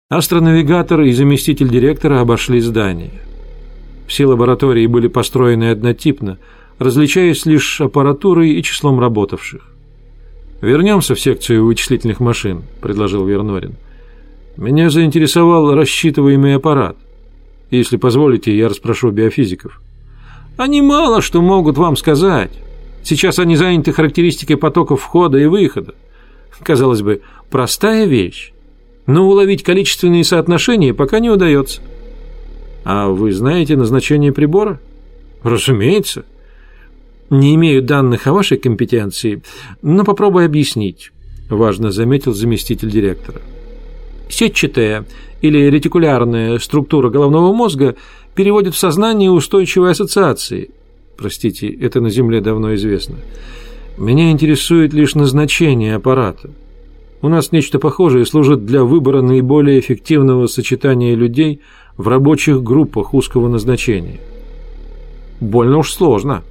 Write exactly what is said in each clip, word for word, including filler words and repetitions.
Астронавигатор и заместитель директора обошли здание. Все лаборатории были построены однотипно, различаясь лишь аппаратурой и числом работавших. «Вернемся в секцию вычислительных машин», — предложил Вернорин. «Меня заинтересовал рассчитываемый аппарат. Если позволите, я расспрошу биофизиков». «Они мало что могут вам сказать. Сейчас они заняты характеристикой потоков входа и выхода. Казалось бы, простая вещь, но уловить количественные соотношения пока не удается». «А вы знаете назначение прибора?» «Разумеется. Не имею данных о вашей компетенции, но попробую объяснить», – важно заметил заместитель директора. «Сетчатая или ретикулярная структура головного мозга переводит в сознание устойчивые ассоциации. Простите, это на Земле давно известно. Меня интересует лишь назначение аппарата. У нас нечто похожее служит для выбора наиболее эффективного сочетания людей в рабочих группах узкого назначения». «Больно уж сложно».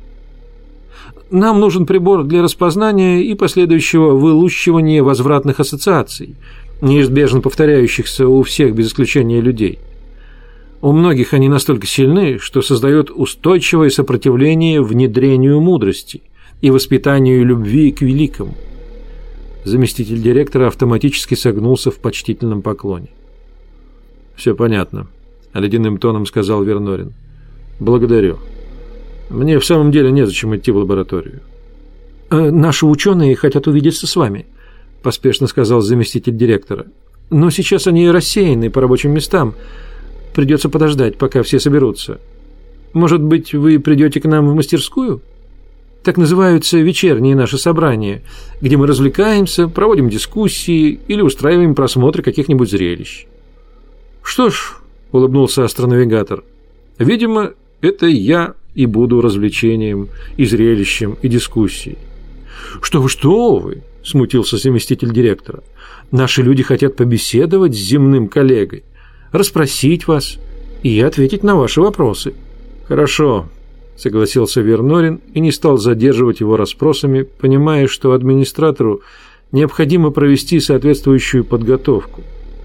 «Нам нужен прибор для распознания и последующего вылущивания возвратных ассоциаций, неизбежно повторяющихся у всех без исключения людей. У многих они настолько сильны, что создают устойчивое сопротивление внедрению мудрости и воспитанию любви к великому». Заместитель директора автоматически согнулся в почтительном поклоне. «Все понятно», — ледяным тоном сказал Вернорин. «Благодарю. Мне в самом деле незачем идти в лабораторию». «Э, «Наши ученые хотят увидеться с вами», — поспешно сказал заместитель директора. «Но сейчас они рассеяны по рабочим местам. Придется подождать, пока все соберутся. Может быть, вы придете к нам в мастерскую? Так называются вечерние наши собрания, где мы развлекаемся, проводим дискуссии или устраиваем просмотры каких-нибудь зрелищ». «Что ж», — улыбнулся астронавигатор, — «видимо, это я и буду развлечением, и зрелищем, и дискуссией». «Что вы, что вы!» – смутился заместитель директора. «Наши люди хотят побеседовать с земным коллегой, расспросить вас и ответить на ваши вопросы». «Хорошо», – согласился Вернорин и не стал задерживать его расспросами, понимая, что администратору необходимо провести соответствующую подготовку.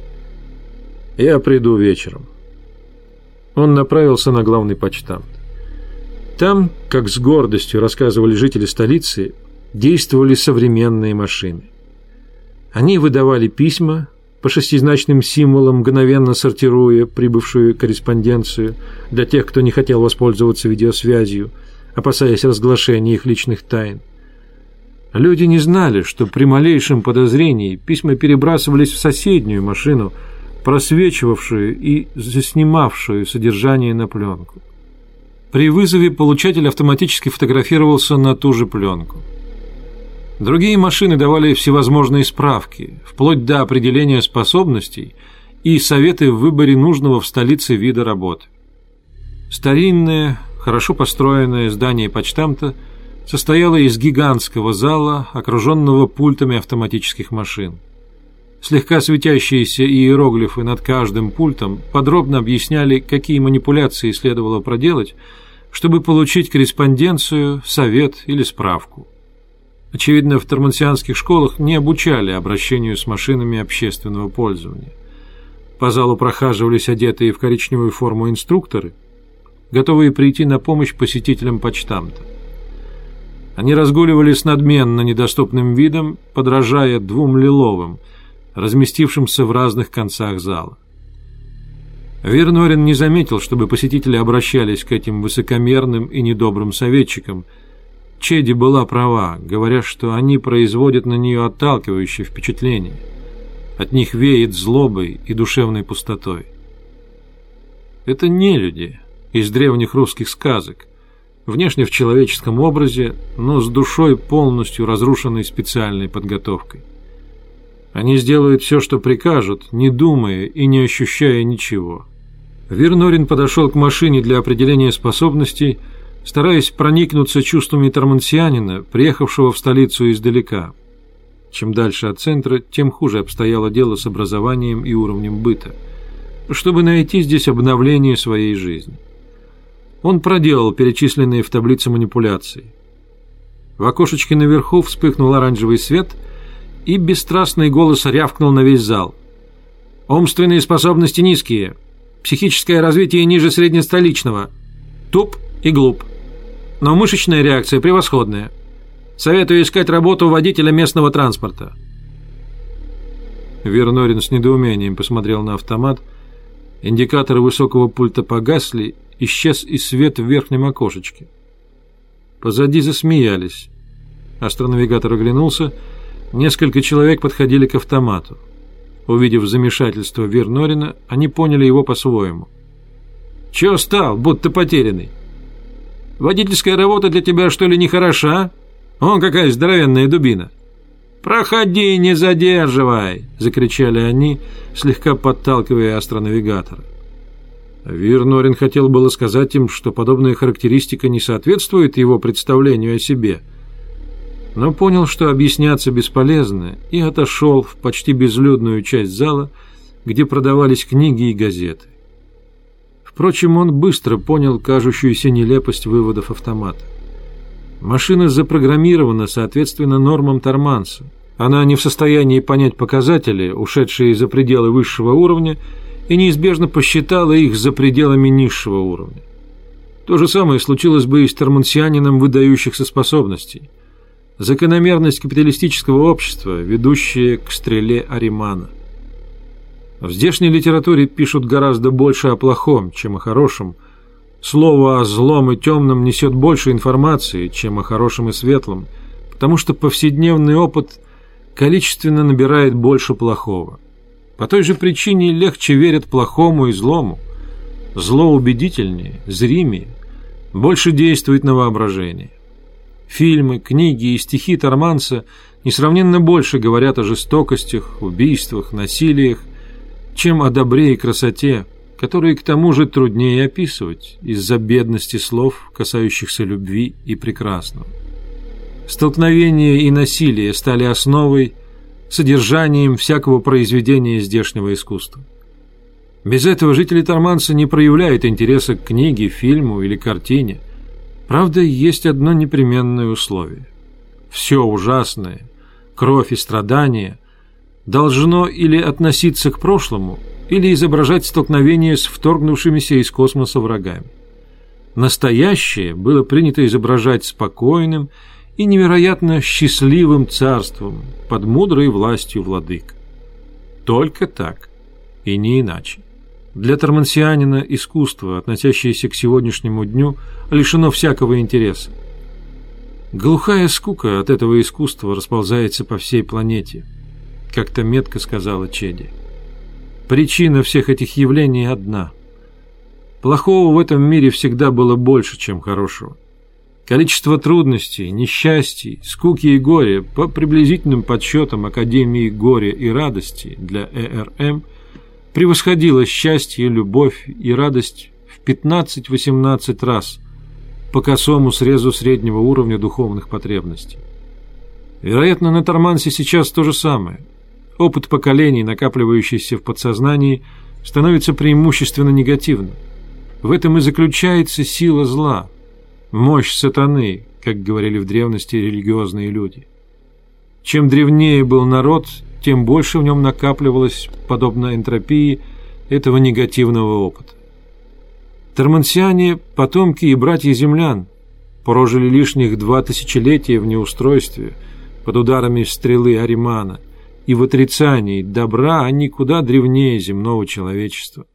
«Я приду вечером». Он направился на главный почтамт. Там, как с гордостью рассказывали жители столицы, действовали современные машины. Они выдавали письма по шестизначным символам, мгновенно сортируя прибывшую корреспонденцию для тех, кто не хотел воспользоваться видеосвязью, опасаясь разглашения их личных тайн. Люди не знали, что при малейшем подозрении письма перебрасывались в соседнюю машину, просвечивавшую и заснимавшую содержание на пленку. При вызове получатель автоматически фотографировался на ту же пленку. Другие машины давали всевозможные справки, вплоть до определения способностей и советы в выборе нужного в столице вида работы. Старинное, хорошо построенное здание почтамта состояло из гигантского зала, окруженного пультами автоматических машин. Слегка светящиеся иероглифы над каждым пультом подробно объясняли, какие манипуляции следовало проделать, чтобы получить корреспонденцию, совет или справку. Очевидно, в тормансианских школах не обучали обращению с машинами общественного пользования. По залу прохаживались одетые в коричневую форму инструкторы, готовые прийти на помощь посетителям почтамта. Они разгуливали с надменно недоступным видом, подражая двум лиловым, разместившимся в разных концах зала. Вернорин не заметил, чтобы посетители обращались к этим высокомерным и недобрым советчикам. Чеди была права, говоря, что они производят на нее отталкивающее впечатление. От них веет злобой и душевной пустотой. Это не люди из древних русских сказок, внешне в человеческом образе, но с душой, полностью разрушенной специальной подготовкой. Они сделают все, что прикажут, не думая и не ощущая ничего. Вернорин подошел к машине для определения способностей, стараясь проникнуться чувствами тормансианина, приехавшего в столицу издалека. Чем дальше от центра, тем хуже обстояло дело с образованием и уровнем быта, чтобы найти здесь обновление своей жизни. Он проделал перечисленные в таблице манипуляции. В окошечке наверху вспыхнул оранжевый свет, и бесстрастный голос рявкнул на весь зал. Умственные способности низкие. Психическое развитие ниже среднестоличного. Туп и глуп. Но мышечная реакция превосходная. Советую искать работу водителя местного транспорта. Вернорин с недоумением посмотрел на автомат. Индикаторы высокого пульта погасли, исчез и свет в верхнем окошечке. Позади засмеялись. Астронавигатор оглянулся. Несколько человек подходили к автомату. Увидев замешательство Вернорина, они поняли его по-своему. «Чё стал, будто потерянный? Водительская работа для тебя, что ли, не хороша? Вон какая здоровенная дубина!» «Проходи, не задерживай!» — закричали они, слегка подталкивая астронавигатора. Вернорин хотел было сказать им, что подобная характеристика не соответствует его представлению о себе, но понял, что объясняться бесполезно, и отошел в почти безлюдную часть зала, где продавались книги и газеты. Впрочем, он быстро понял кажущуюся нелепость выводов автомата. Машина запрограммирована соответственно нормам Торманса. Она не в состоянии понять показатели, ушедшие за пределы высшего уровня, и неизбежно посчитала их за пределами низшего уровня. То же самое случилось бы и с тормансианином выдающихся способностей. Закономерность капиталистического общества, ведущая к стреле Аримана. В здешней литературе пишут гораздо больше о плохом, чем о хорошем. Слово о злом и темном несет больше информации, чем о хорошем и светлом, потому что повседневный опыт количественно набирает больше плохого. По той же причине легче верят плохому и злому. Зло убедительнее, зримее, больше действует на воображение. Фильмы, книги и стихи Торманса несравненно больше говорят о жестокостях, убийствах, насилиях, чем о добре и красоте, которые к тому же труднее описывать из-за бедности слов, касающихся любви и прекрасного. Столкновения и насилие стали основой, содержанием всякого произведения здешнего искусства. Без этого жители Торманса не проявляют интереса к книге, фильму или картине. Правда, есть одно непременное условие. Все ужасное, кровь и страдания, должно или относиться к прошлому, или изображать столкновение с вторгнувшимися из космоса врагами. Настоящее было принято изображать спокойным и невероятно счастливым царством под мудрой властью владык. Только так, и не иначе. Для тормансианина искусство, относящееся к сегодняшнему дню, лишено всякого интереса. Глухая скука от этого искусства расползается по всей планете, как-то метко сказала Чеди. Причина всех этих явлений одна. Плохого в этом мире всегда было больше, чем хорошего. Количество трудностей, несчастий, скуки и горя по приблизительным подсчетам Академии горя и радости для ЭРМ превосходило счастье, любовь и радость в пятнадцать-восемнадцать раз по косому срезу среднего уровня духовных потребностей. Вероятно, на Тормансе сейчас то же самое. Опыт поколений, накапливающийся в подсознании, становится преимущественно негативным. В этом и заключается сила зла, мощь сатаны, как говорили в древности религиозные люди. Чем древнее был народ, тем больше в нем накапливалось, подобно энтропии, этого негативного опыта. Тормансиане, потомки и братья землян, прожили лишних два тысячелетия в неустройстве, под ударами стрелы Аримана, и в отрицании добра они куда древнее земного человечества.